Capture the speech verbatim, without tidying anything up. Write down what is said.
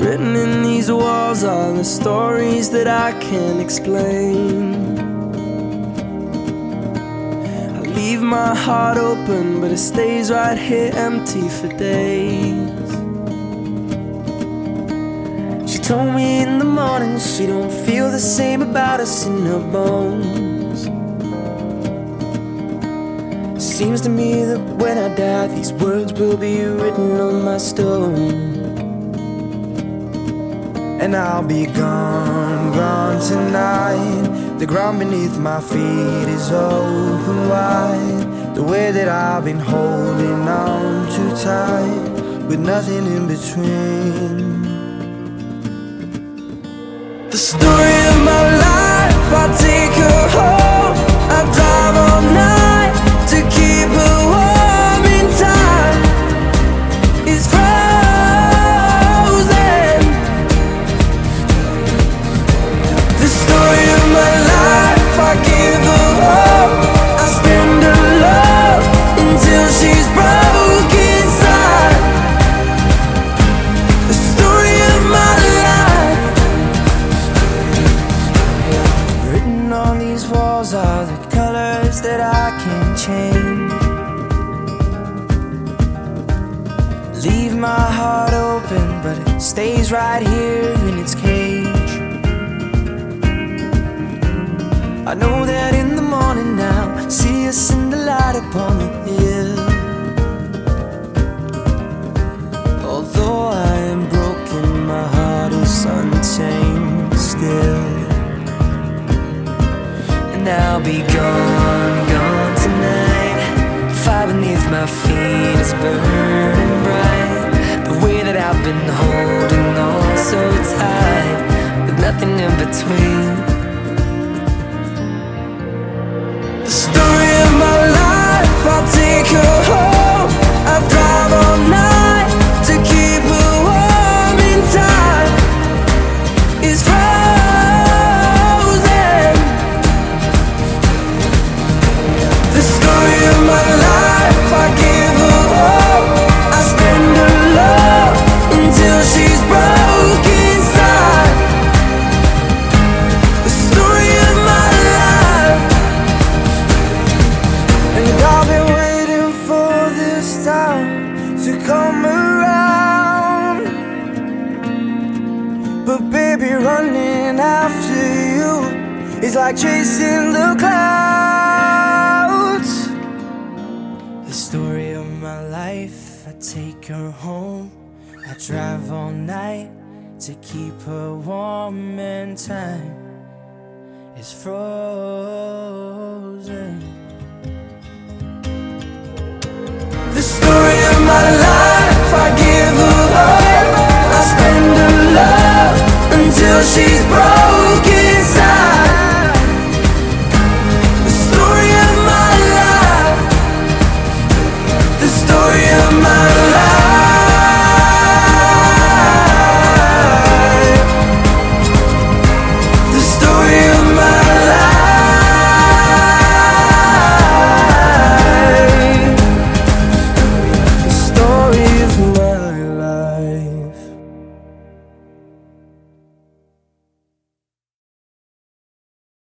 Written in these walls are the stories that I can't explain. I leave my heart open, but it stays right here empty for days. She told me in the morning she don't feel the same about us in her bones. Seems to me that when I die, these words will be written on my stone. And I'll be gone, gone tonight. The ground beneath my feet is open wide. The way that I've been holding on too tight, with nothing in between. The story of my life, I take her home. I drive all night to keep her warm in time. It's frozen. The story of my life, I give her hope. I spend her love until she's broke inside. The story of my life. Written on these walls are the colors that I can't change. Leave my heart open, but it stays right here in its cage. I know that in the morning now, see us in the light upon the hill. Although I am broken, my heart is untamed still. And I'll be gone, gone tonight. Fire beneath my feet is burning bright. The way that I've been holding on so tight, with nothing in between. The story of my life, I'll take her home. I drive all night to keep her warm in time. It's frozen. The story of my life, I give her hope. I spend her love until she's broke inside. The story of my life. And I've been waiting for this time to come around. But baby, running after you is like chasing the clouds. The story of my life, I take her home. I drive all night to keep her warm, and time is frozen. The story